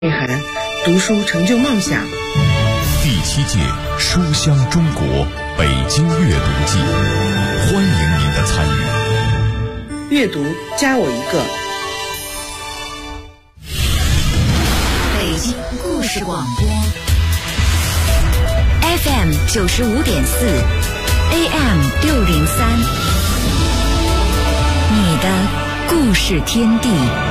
内涵，读书成就梦想。 第7届书香中国北京阅读季，欢迎您的参与。 阅读加我一个。 北京故事广播 FM 95.4 AM 603，你的故事天地。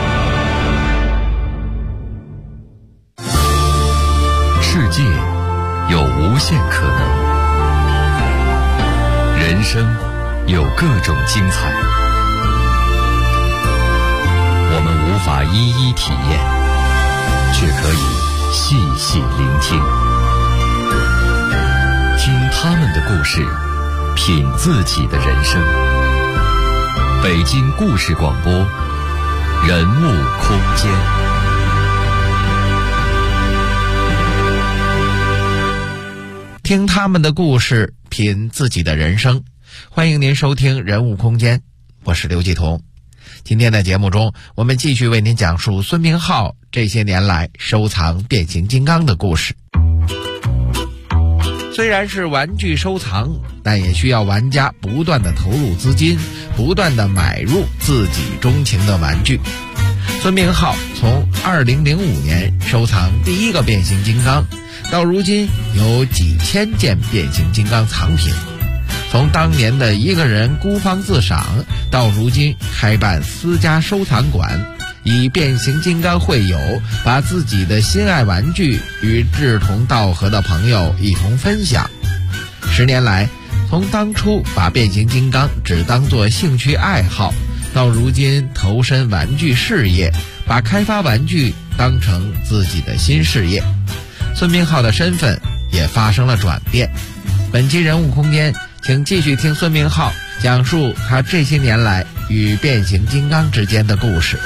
世界有无限可能，人生有各种精彩，我们无法一一体验，却可以细细聆听，听他们的故事，品自己的人生。北京故事广播，人物空间。 听他们的故事，品自己的人生。欢迎您收听人物空间，我是刘继彤。今天的节目中，我们继续为您讲述孙明浩这些年来收藏变形金刚的故事。虽然是玩具收藏，但也需要玩家不断的投入资金，不断的买入自己钟情的玩具。孙明浩从2005年收藏第一个变形金刚，到如今有几千件变形金刚藏品，从当年的一个人孤芳自赏，到如今开办私家收藏馆，以变形金刚会友，把自己的心爱玩具与志同道合的朋友一同分享。10年来，从当初把变形金刚只当作兴趣爱好，到如今投身玩具事业，把开发玩具当成自己的新事业，孙明浩的身份也发生了转变。本期人物空间，请继续听孙明浩讲述他这些年来与变形金刚之间的故事。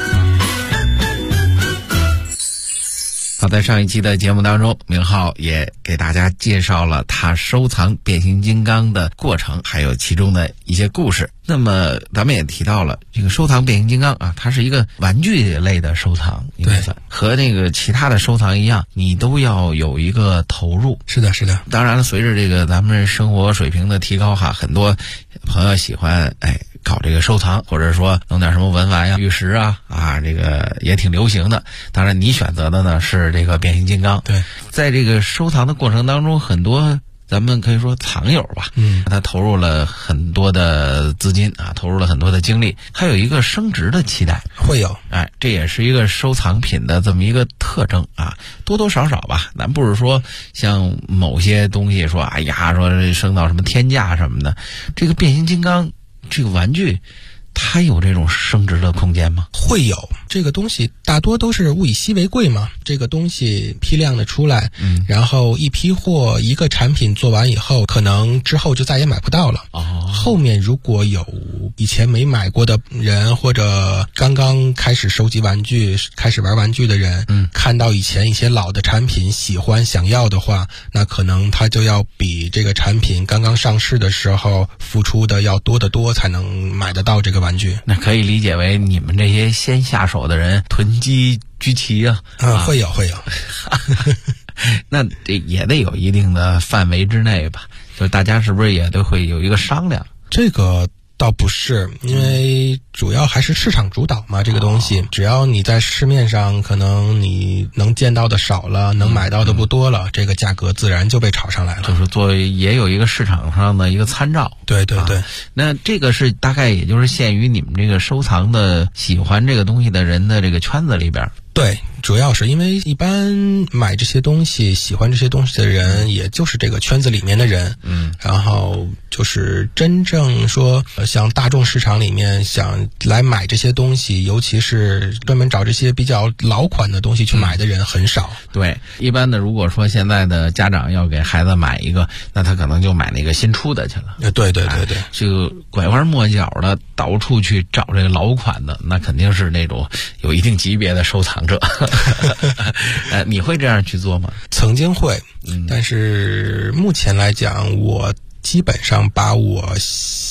好，在上一期的节目当中，明浩也给大家介绍了他收藏变形金刚的过程，还有其中的一些故事。那么咱们也提到了这个收藏变形金刚啊，它是一个玩具类的收藏， 对， 和那个其他的收藏一样，你都要有一个投入。 是的，是的。 当然了，随着这个咱们生活水平的提高哈，很多朋友喜欢搞这个收藏，或者说弄点什么文玩呀、玉石啊，这个也挺流行的。当然，你选择的呢是这个变形金刚。 对， 在这个收藏的过程当中，很多咱们可以说藏友吧，他投入了很多的资金啊，投入了很多的精力，还有一个升值的期待， 会有， 这也是一个收藏品的这么一个特征啊，多多少少吧，咱不是说像某些东西说说升到什么天价什么的，这个变形金刚这个玩具，它有这种升值的空间吗？ 会有，这个东西大多都是物以稀为贵嘛，这个东西批量的出来，然后一批货一个产品做完以后，可能之后就再也买不到了。后面如果有以前没买过的人，或者刚刚开始收集玩具、开始玩玩具的人，看到以前一些老的产品喜欢想要的话，那可能他就要比这个产品刚刚上市的时候付出的要多得多，才能买得到这个玩具。 那可以理解为你们这些先下手的人囤积居奇啊。 会有那这也得有一定的范围之内吧，就是大家是不是也都会有一个商量？ 这个倒不是，因为主要还是市场主导嘛，这个东西只要你在市面上可能你能见到的少了，能买到的不多了，这个价格自然就被炒上来了， 就是作为也有一个市场上的一个参照。 对对对。 那这个是大概也就是限于你们这个收藏的喜欢这个东西的人的这个圈子里边。 对，主要是因为一般买这些东西、喜欢这些东西的人，也就是这个圈子里面的人。然后就是真正说像大众市场里面想来买这些东西，尤其是专门找这些比较老款的东西去买的人很少。 对，一般的如果说现在的家长要给孩子买一个，那他可能就买那个新出的去了。 对对对对， 就拐弯抹角的到处去找这个老款的，那肯定是那种有一定级别的收藏者。你会这样去做吗？ 曾经会，但是目前来讲，我基本上把我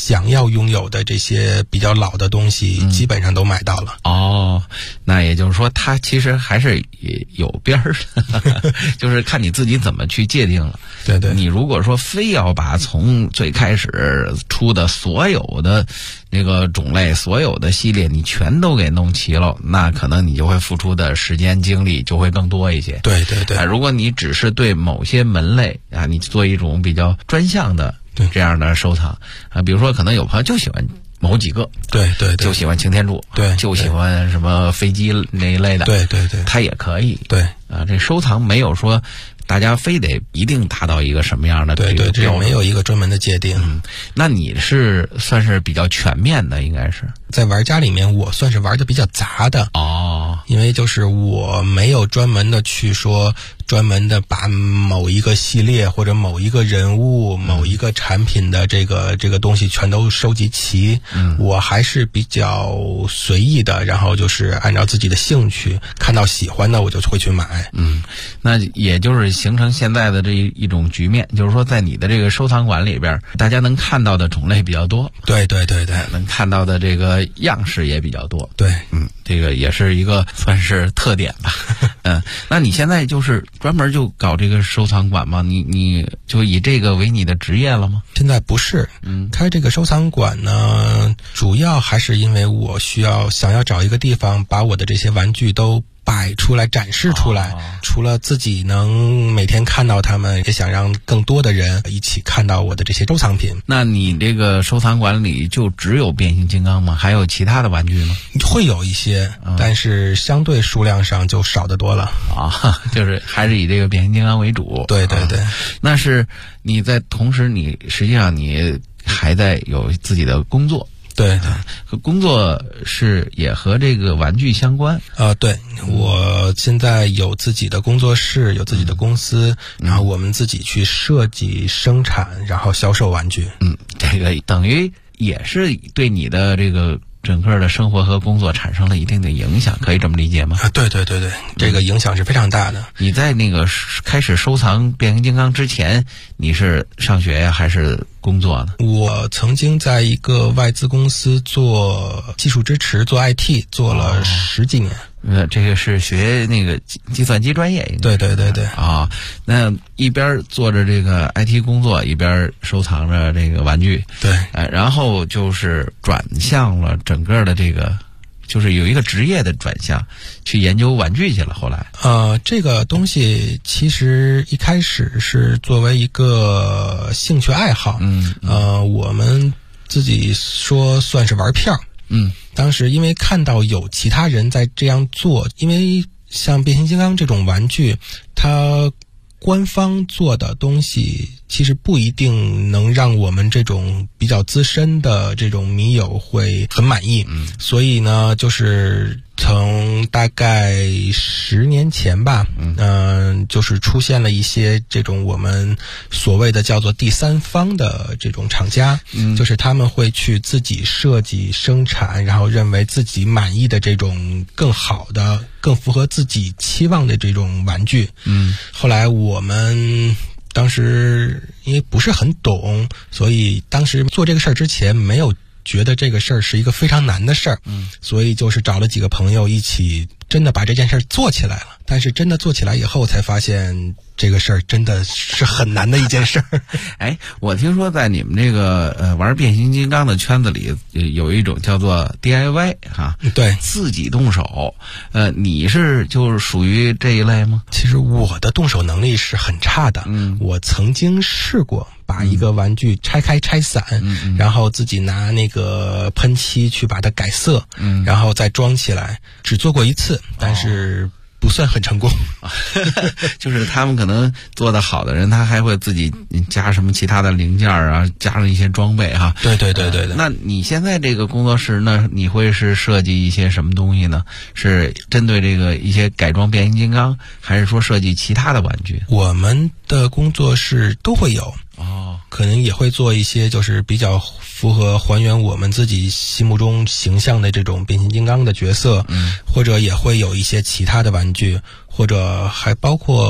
想要拥有的这些比较老的东西，基本上都买到了。 那也就是说，它其实还是有边儿的，就是看你自己怎么去界定了。 对对， 你如果说非要把从最开始出的所有的这个种类、所有的系列你全都给弄齐了，那可能你就会付出的时间精力就会更多一些。 对对对， 如果你只是对某些门类啊，你做一种比较专项的这样的收藏啊，比如说可能有朋友就喜欢某几个， 对对对， 就喜欢擎天柱， 对， 就喜欢什么飞机那一类的， 对对对， 它也可以。 对啊，这收藏没有说大家非得一定达到一个什么样的对对， 这没有一个专门的界定。 那你是算是比较全面的，应该是在玩家里面，我算是玩的比较杂的因为就是我没有专门的去说专门的把某一个系列或者某一个人物、某一个产品的这个东西全都收集齐。我还是比较随意的，然后就是按照自己的兴趣，看到喜欢的我就会去买。 那也就是形成现在的这一种局面，就是说在你的这个收藏馆里边，大家能看到的种类比较多。 对对对对， 能看到的这个样式也比较多。 对， 这个也是一个算是特点吧。那你现在就是专门就搞这个收藏馆吗？你就以这个为你的职业了吗？ 现在不是，开这个收藏馆呢，主要还是因为我想要找一个地方把我的这些玩具都摆出来展示出来，除了自己能每天看到他们，也想让更多的人一起看到我的这些收藏品。 那你这个收藏馆里就只有变形金刚吗？还有其他的玩具吗？ 会有一些，但是相对数量上就少得多了就是还是以这个变形金刚为主。 对对对， 那是你在同时你实际上你还在有自己的工作。 对， 工作是也和这个玩具相关。 对，我现在有自己的工作室，有自己的公司，然后我们自己去设计、生产，然后销售玩具。 这个等于也是对你的这个整个的生活和工作产生了一定的影响，可以这么理解吗？ 对对对对，这个影响是非常大的。 你在那个开始收藏变形金刚之前，你是上学呀还是工作呢？ 我曾经在一个外资公司做技术支持，做 IT， 做了10几年。 这个是学那个计算机专业， 对对对对那一边做着这个 IT 工作，一边收藏着这个玩具， 对， 然后就是转向了整个的这个，就是有一个职业的转向，去研究玩具去了。后来， 这个东西其实一开始是作为一个兴趣爱好，我们自己说算是玩票。当时因为看到有其他人在这样做，因为像变形金刚这种玩具，它官方做的东西其实不一定能让我们这种比较资深的这种迷友会很满意。所以呢，就是从大概10年前吧，就是出现了一些这种我们所谓的叫做第三方的这种厂家，就是他们会去自己设计、生产，然后认为自己满意的这种更好的、更符合自己期望的这种玩具。后来我们当时因为不是很懂，所以当时做这个事儿之前没有觉得这个事儿是一个非常难的事儿，所以就是找了几个朋友一起真的把这件事儿做起来了。但是真的做起来以后才发现这个事儿真的是很难的一件事儿。 我听说在你们这个玩变形金刚的圈子里有一种叫做 DIY 对， 自己动手。你是就是属于这一类吗？ 其实我的动手能力是很差的。我曾经试过把一个玩具拆开拆散，然后自己拿那个喷漆去把它改色，然后再装起来，只做过一次，但是不算很成功。 就是他们可能做得好的人，他还会自己加什么其他的零件啊，加上一些装备哈。 对对对对对。 那你现在这个工作室呢，你会是设计一些什么东西呢？是针对这个一些改装变形金刚，还是说设计其他的玩具？ 我们的工作室都会有。可能也会做一些就是比较符合还原我们自己心目中形象的这种变形金刚的角色，或者也会有一些其他的玩具，或者还包括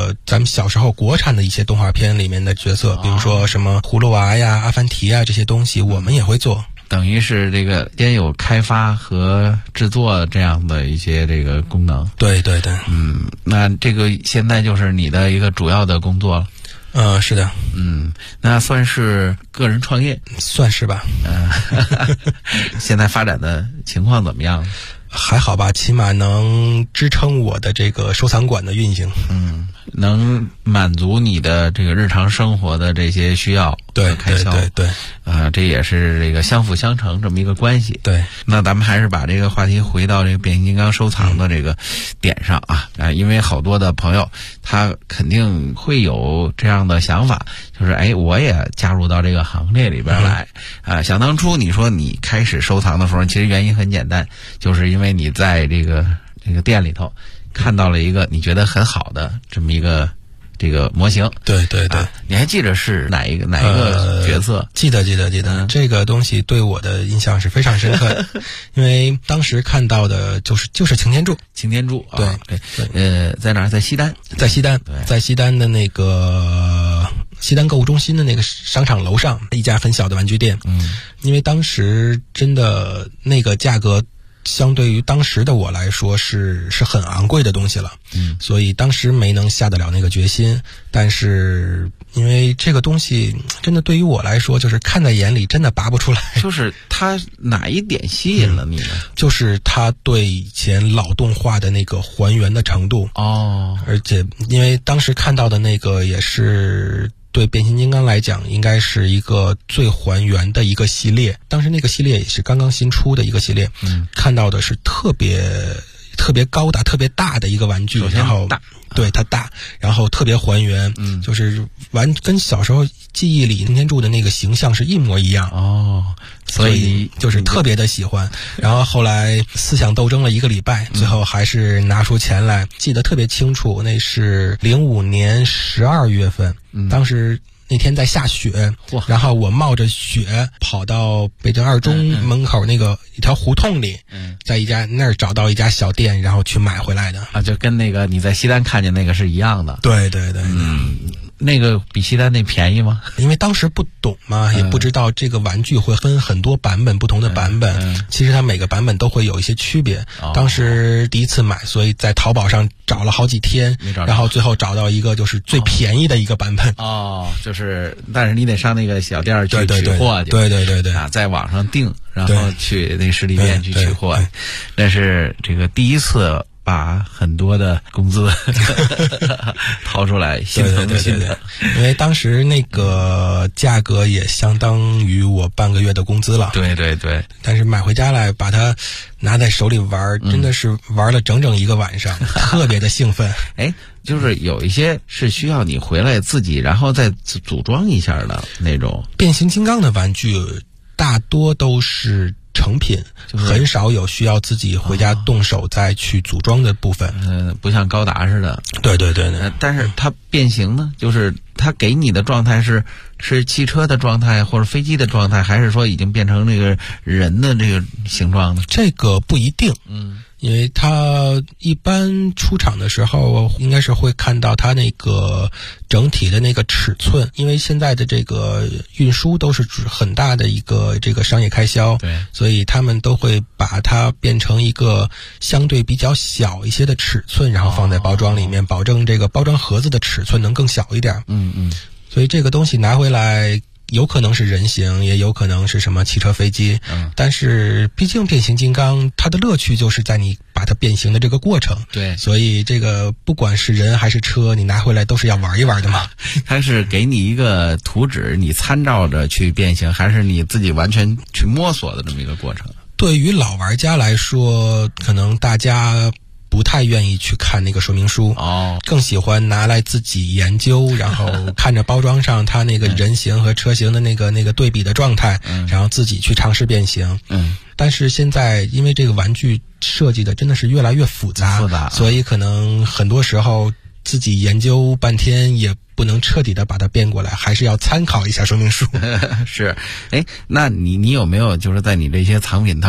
个咱们小时候国产的一些动画片里面的角色，比如说什么葫芦娃呀、阿凡提啊这些东西，我们也会做。 等于是这个先有开发和制作这样的一些这个功能。 对对对， 那这个现在就是你的一个主要的工作了。 是的。 那算是个人创业， 算是吧。 现在发展的情况怎么样？ 还好吧，起码能支撑我的这个收藏馆的运行。 能满足你的这个日常生活的这些需要和开销。 对， 这也是这个相辅相成这么一个关系。 对， 那咱们还是把这个话题回到这个变形金刚收藏的这个点上啊。因为好多的朋友他肯定会有这样的想法，就是我也加入到这个行列里边来。想当初你说你开始收藏的时候，其实原因很简单，就是因为你在这个店里头看到了一个你觉得很好的这么一个这个模型。 对， 你还记着是哪一个角色？ 记得。这个东西对我的印象是非常深刻的，因为当时看到的就是擎天柱。对， 在哪儿？在西单。 在西单的那个西单购物中心的那个商场楼上一家很小的玩具店。因为当时真的那个价格相对于当时的我来说是很昂贵的东西了。所以当时没能下得了那个决心。但是因为这个东西真的对于我来说，就是看在眼里真的拔不出来。 就是它哪一点吸引了你呢？ 就是它对以前老动画的那个还原的程度。而且因为当时看到的那个也是对变形金刚来讲应该是一个最还原的一个系列，当时那个系列也是刚刚新出的一个系列。看到的是特别高大特别大的一个玩具，然后对它大，然后特别还原。就是跟小时候记忆里擎天柱的那个形象是一模一样。所以就是特别的喜欢。然后后来思想斗争了1个礼拜，最后还是拿出钱来。记得特别清楚，那是05年12月份，当时那天在下雪，然后我冒着雪跑到北京二中门口那个一条胡同里，在那儿找到一家小店，然后去买回来的。 就跟那个你在西单看见那个是一样的。 对。 那个比西单那便宜吗？ 因为当时不懂嘛，也不知道这个玩具会分很多版本，不同的版本。其实它每个版本都会有一些区别。当时第一次买，所以在淘宝上找了好几天，然后最后找到一个就是最便宜的一个版本。 但是你得上那个小店去取货去。 对。 在网上订，然后去那实体店去取货。那是这个第一次把很多的工资掏出来，心疼。 因为当时那个价格也相当于我半个月的工资了。对。但是买回家来把它拿在手里玩，真的是玩了整整1个晚上，特别的兴奋。 就是有一些是需要你回来自己然后再组装一下的那种。 变形金刚的玩具大多都是成品，很少有需要自己回家动手再去组装的部分。 不像高达似的。 对。 但是它变形呢，就是它给你的状态是汽车的状态或者飞机的状态，还是说已经变成那个人的这个形状呢？ 这个不一定。因为它一般出厂的时候应该是会看到它那个整体的那个尺寸，因为现在的这个运输都是很大的一个这个商业开销。 对， 所以他们都会把它变成一个相对比较小一些的尺寸，然后放在包装里面，保证这个包装盒子的尺寸能更小一点。所以这个东西拿回来有可能是人形，也有可能是什么汽车飞机。但是毕竟变形金刚它的乐趣就是在你把它变形的这个过程。 对， 所以这个不管是人还是车，你拿回来都是要玩一玩的嘛。 它是给你一个图纸，你参照着去变形，还是你自己完全去摸索的这么一个过程？ 对于老玩家来说，可能大家不太愿意去看那个说明书，更喜欢拿来自己研究，然后看着包装上它那个人形和车形的那个对比的状态，然后自己去尝试变形。但是现在因为这个玩具设计的真的是越来越复杂，所以可能很多时候自己研究半天也不能彻底的把它变过来，还是要参考一下说明书。 是，那你有没有就是在你这些藏品当中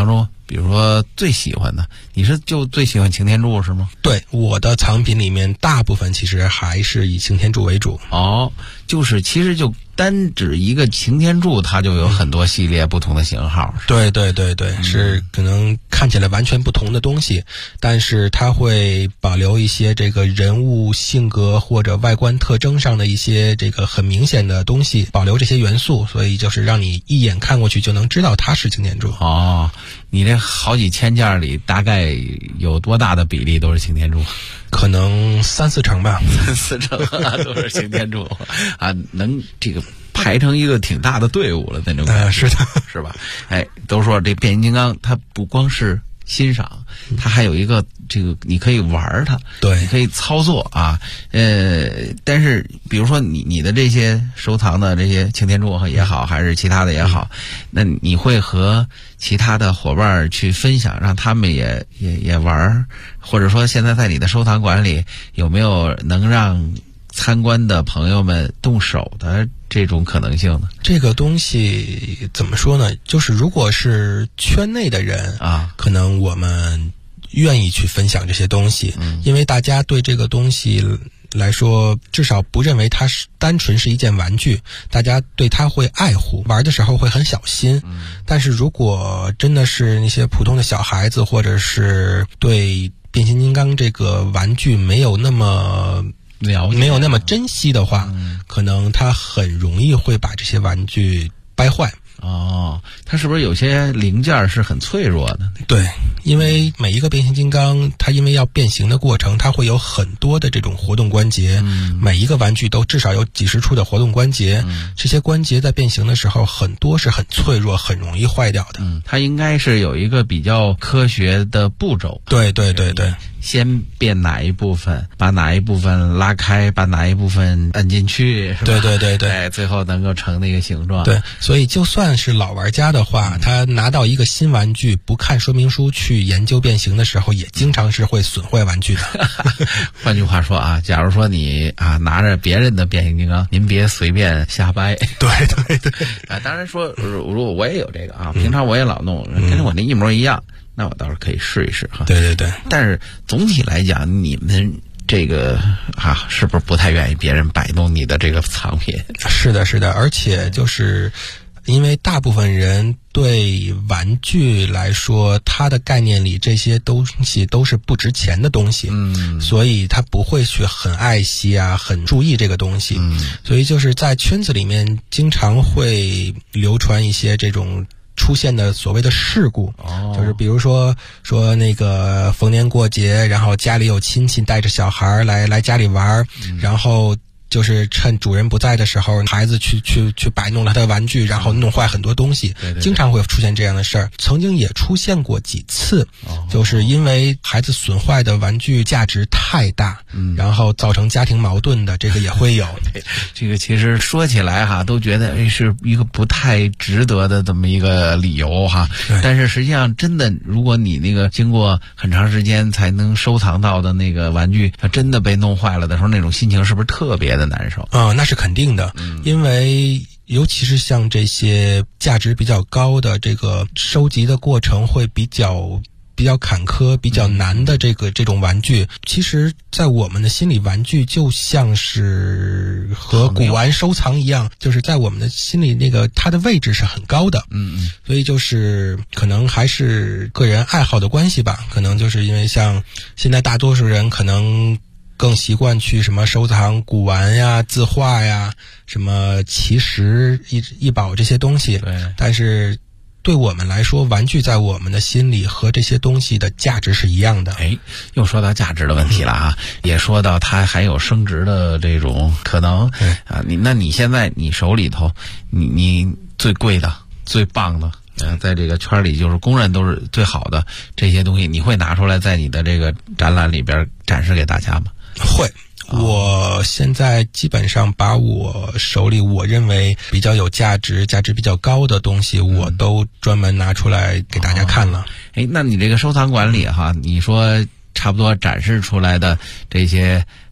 比如说最喜欢的，你是就最喜欢擎天柱是吗？ 对，我的藏品里面大部分其实还是以擎天柱为主。 哦，就是其实就单指一个擎天柱，它就有很多系列不同的型号。 对对对对，是可能看起来完全不同的东西，但是它会保留一些这个人物性格或者外观特征上的一些这个很明显的东西，保留这些元素，所以就是让你一眼看过去就能知道它是擎天柱。 哦，你这好几千件里大概有多大的比例都是擎天柱？ 可能3-4成吧 ，4成都是擎天柱啊，能这个排成一个挺大的队伍了那种感觉， 是的， 是吧？哎，都说这变形金刚它不光是欣赏，它还有一个这个你可以玩它， 对， 你可以操作啊。但是比如说你的这些收藏的这些擎天柱也好，还是其他的也好，那你会和其他的伙伴去分享，让他们也玩，或者说现在在你的收藏馆里有没有能让参观的朋友们动手的这种可能性呢？ 这个东西怎么说呢？就是如果是圈内的人啊， 可能我们愿意去分享这些东西，因为大家对这个东西来说，至少不认为它是单纯是一件玩具，大家对它会爱护，玩的时候会很小心。但是如果真的是那些普通的小孩子，或者是对变形金刚这个玩具没有那么珍惜的话，可能他很容易会把这些玩具掰坏。 哦，它是不是有些零件是很脆弱的？ 对，因为每一个变形金刚，它因为要变形的过程，它会有很多的这种活动关节，每一个玩具都至少有几十处的活动关节，这些关节在变形的时候，很多是很脆弱，很容易坏掉的。 它应该是有一个比较科学的步骤。 对对对对。 先变哪一部分，把哪一部分拉开，把哪一部分摁进去，是吧？ 对对对对， 哎，最后能够成那个形状。 对，所以就算是老玩家的话，他拿到一个新玩具，不看说明书去研究变形的时候，也经常是会损坏玩具的。 换句话说啊，假如说你拿着别人的变形金刚，您别随便瞎掰。 对对对， 当然说，如果我也有这个啊，平常我也老弄，跟我那一模一样。那我倒是可以试一试哈。 对对对， 但是总体来讲，你们这个是不是不太愿意别人摆弄你的这个藏品？ 是的，是的，而且就是因为大部分人对玩具来说，它的概念里这些东西都是不值钱的东西，所以他不会去很爱惜啊，很注意这个东西，所以就是在圈子里面经常会流传一些这种出现的所谓的事故，就是比如说那个逢年过节，然后家里有亲戚带着小孩来家里玩，然后就是趁主人不在的时候，孩子去摆弄了他的玩具，然后弄坏很多东西，经常会出现这样的事儿。曾经也出现过几次，就是因为孩子损坏的玩具价值太大，然后造成家庭矛盾的，这个也会有。 这个其实说起来都觉得是一个不太值得的这么一个理由但是实际上真的，如果你那个经过很长时间才能收藏到的那个玩具，它真的被弄坏了的时候，那种心情是不是特别的难受？ 那是肯定的，因为尤其是像这些价值比较高的，这个收集的过程会比较坎坷、比较难的这种玩具，其实在我们的心里，玩具就像是和古玩收藏一样，就是在我们的心里那个它的位置是很高的。所以就是可能还是个人爱好的关系吧，可能就是因为像现在大多数人可能更习惯去什么收藏古玩呀、字画呀、什么奇石异宝这些东西，但是对我们来说，玩具在我们的心里和这些东西的价值是一样的。 又说到价值的问题了也说到它还有升值的这种可能那你现在你手里头，你最贵的、最棒的，在这个圈里就是公认都是最好的这些东西，你会拿出来在你的这个展览里边展示给大家吗？ 会。我现在基本上把我手里我认为比较有价值比较高的东西，我都专门拿出来给大家看了。 那你这个收藏馆里你说差不多展示出来的这些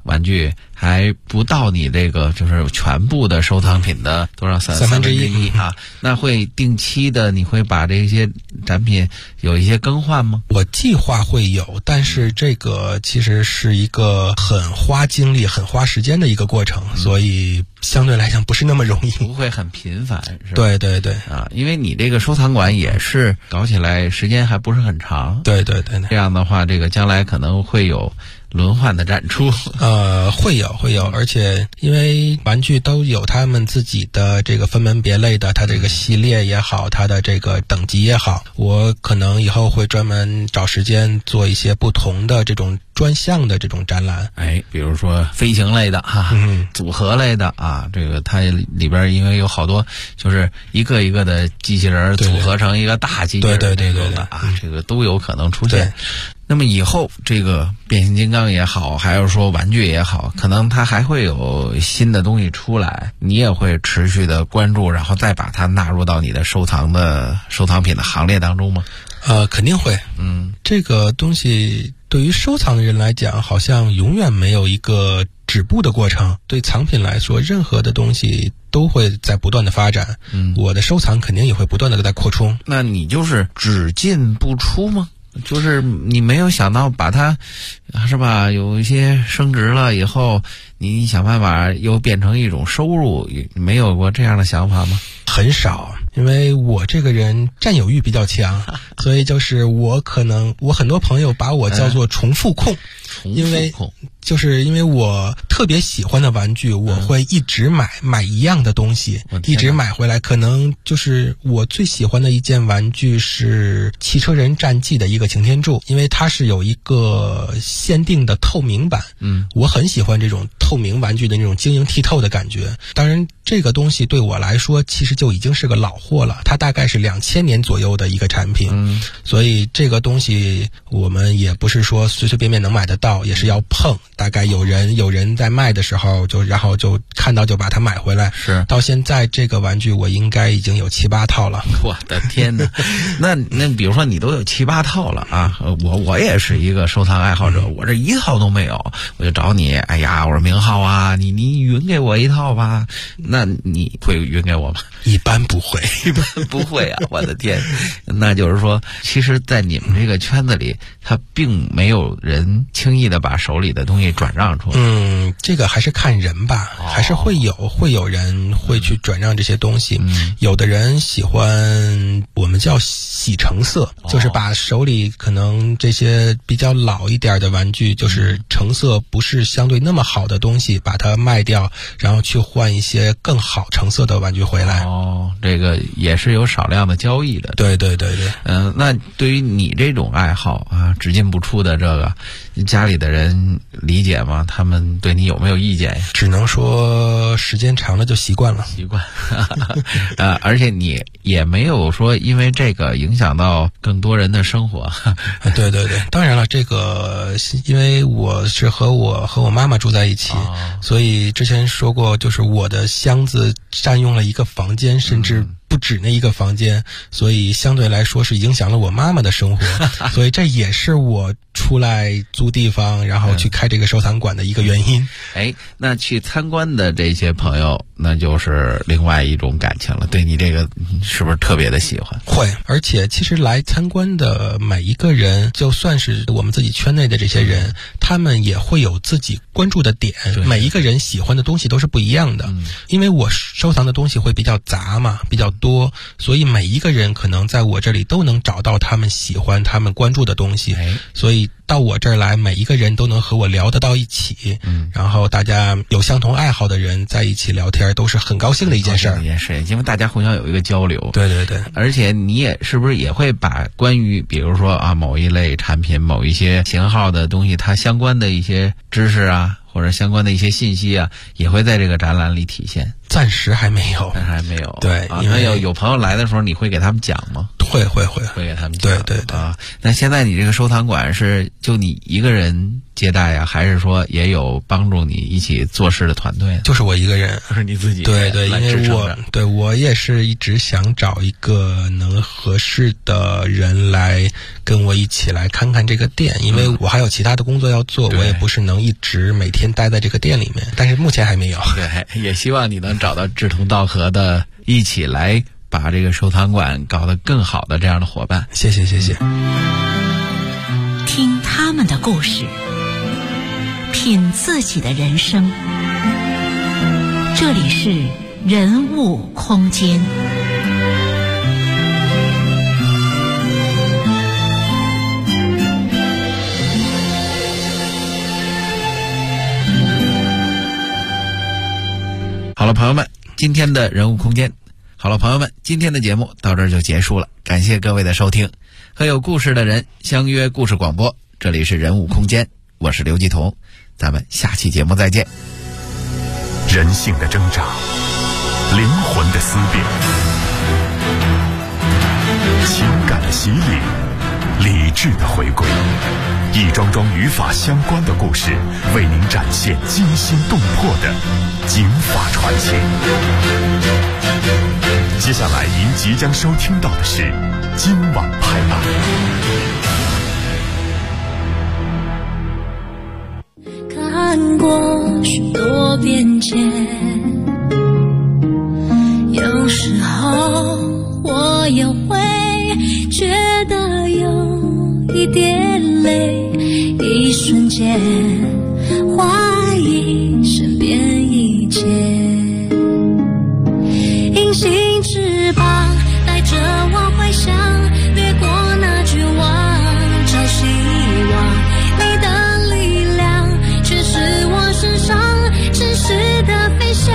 玩具还不到你这个就是全部的收藏品的多少1/3啊？那会定期的，你会把这些展品有一些更换吗？ 我计划会有，但是这个其实是一个很花精力、很花时间的一个过程，所以相对来讲不是那么容易， 不会很频繁，是吧？ 对对对啊，因为你这个收藏馆也是搞起来时间还不是很长， 对对对对， 这样的话，这个将来可能会有轮换的展出。 会有，而且因为玩具都有他们自己的这个分门别类的，它这个系列也好，它的这个等级也好，我可能以后会专门找时间做一些不同的这种专项的这种展览。 比如说飞行类的组合类的啊，这个它里边因为有好多就是一个一个的机器人组合成一个大机器人，对啊，这个都有可能出现。那么以后这个变形金刚也好，还是说玩具也好，可能它还会有新的东西出来，你也会持续的关注，然后再把它纳入到你的收藏品的行列当中吗？ 肯定会。这个东西对于收藏的人来讲，好像永远没有一个止步的过程。对藏品来说，任何的东西都会在不断的发展。我的收藏肯定也会不断的在扩充。 那你就是只进不出吗？就是你没有想到把它，是吧？有一些升值了以后，你想办法又变成一种收入，没有过这样的想法吗？ 很少，因为我这个人占有欲比较强，所以就是我很多朋友把我叫做重复控，因为我特别喜欢的玩具，我会一直买一样的东西，一直买回来。可能就是我最喜欢的一件玩具是汽车人战记的一个擎天柱，因为它是有一个限定的透明版。我很喜欢这种透明玩具的那种晶莹剔透的感觉。当然这个东西对我来说其实就已经是个老货了，它大概是2000年左右的一个产品。所以这个东西我们也不是说随随便便能买得到，也是要碰。大概有人在卖的时候然后就看到就把它买回来。 是， 到现在这个玩具我应该已经有7、8套了。 我的天哪！那比如说你都有7、8套了啊，我也是一个收藏爱好者，我这一套都没有，我就找你，哎呀，我说明浩啊，你匀给我一套吧。那你会匀给我吗？ 一般不会， 不会啊！我的天，那就是说，其实，在你们这个圈子里，他并没有人轻易的把手里的东西转让出来。 这个还是看人吧，还是会有人会去转让这些东西。有的人喜欢我们叫洗成色，就是把手里可能这些比较老一点的玩具，就是成色不是相对那么好的东西，把它卖掉，然后去换一些更好成色的玩具回来。 这个也是有少量的交易的。 对。 那对于你这种爱好啊，只进不出的这个，家里的人理解吗？他们对你有没有意见呀？ 只能说时间长了就习惯了。 而且你也没有说因为这个影响到更多人的生活。 对，当然了，这个因为我是和我妈妈住在一起，所以之前说过，就是我的箱子占用了一个房间，甚至不止那一个房间，所以相对来说是影响了我妈妈的生活。所以这也是我出来租地方然后去开这个收藏馆的一个原因。 那去参观的这些朋友，那就是另外一种感情了，对你这个是不是特别的喜欢？ 会，而且其实来参观的每一个人，就算是我们自己圈内的这些人，他们也会有自己关注的点，每一个人喜欢的东西都是不一样的。因为我收藏的东西会比较杂嘛，比较多，所以每一个人可能在我这里都能找到他们喜欢他们关注的东西。所以到我这儿来，每一个人都能和我聊得到一起。然后大家有相同爱好的人在一起聊天，都是很高兴的一件事儿。 也是，因为大家互相有一个交流。 对。 而且你也是不是也会把关于比如说某一类产品、某一些型号的东西，它相关的一些知识啊，或者相关的一些信息啊，也会在这个展览里体现？ 暂时还没有。 还没有。 对， 因为有朋友来的时候，你会给他们讲吗？ 会给他们对啊。那现在你这个收藏馆是就你一个人接待呀，还是说也有帮助你一起做事的团队？ 就是我一个人， 是你自己对，因为我也是一直想找一个能合适的人来跟我一起来看看这个店，因为我还有其他的工作要做，我也不是能一直每天待在这个店里面，但是目前还没有。 对，也希望你能找到志同道合的，一起来把这个收藏馆搞得更好的这样的伙伴。 谢谢。 听他们的故事，品自己的人生。这里是人物空间。 好了，朋友们，今天的人物空间，今天的节目到这儿就结束了，感谢各位的收听。和有故事的人相约故事广播，这里是人物空间，我是刘继彤，咱们下期节目再见。 人性的挣扎，灵魂的思辨，情感的洗礼，理智的回归，一桩桩与法相关的故事，为您展现惊心动魄的警法传奇。接下来您即将收听到的是今晚拍案。 看过许多变迁，有时候我也会觉得有一点累，一瞬间怀疑身边一切。隐形翅膀带着我回想，越过那绝望，找希望。你的力量却是我身上真实的飞翔，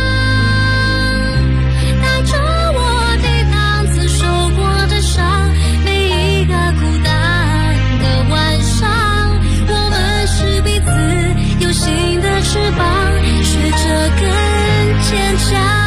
带着我抵挡曾受过的伤，每一个孤单的晚上，我们是彼此有形的翅膀，学着更坚强。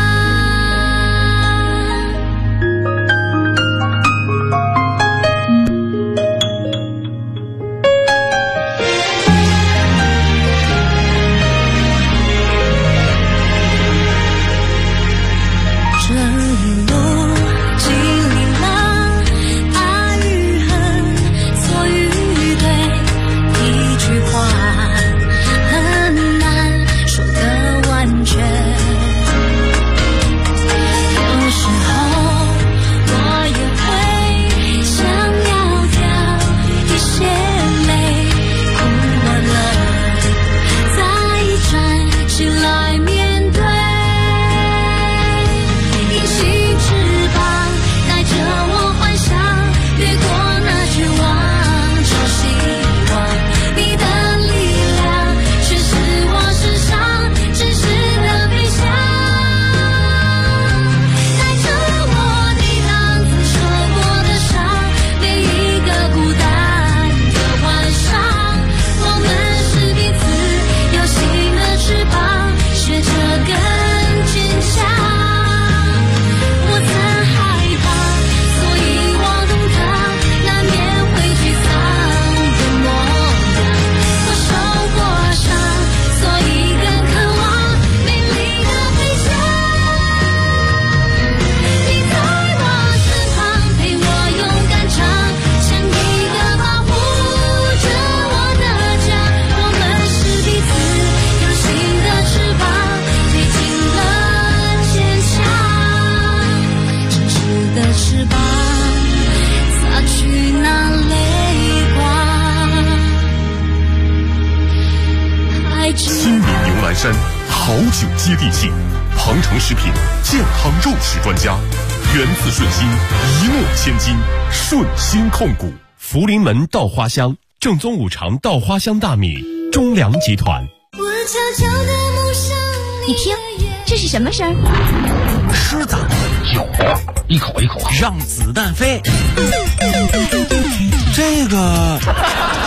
好酒接地气，鹏程食品健康肉食专家，源自顺心，一诺千金，顺心控股。福临门稻花香正宗五常稻花香大米，中粮集团。 你听，这是什么声？ 狮子有，一口一口让子弹飞。这个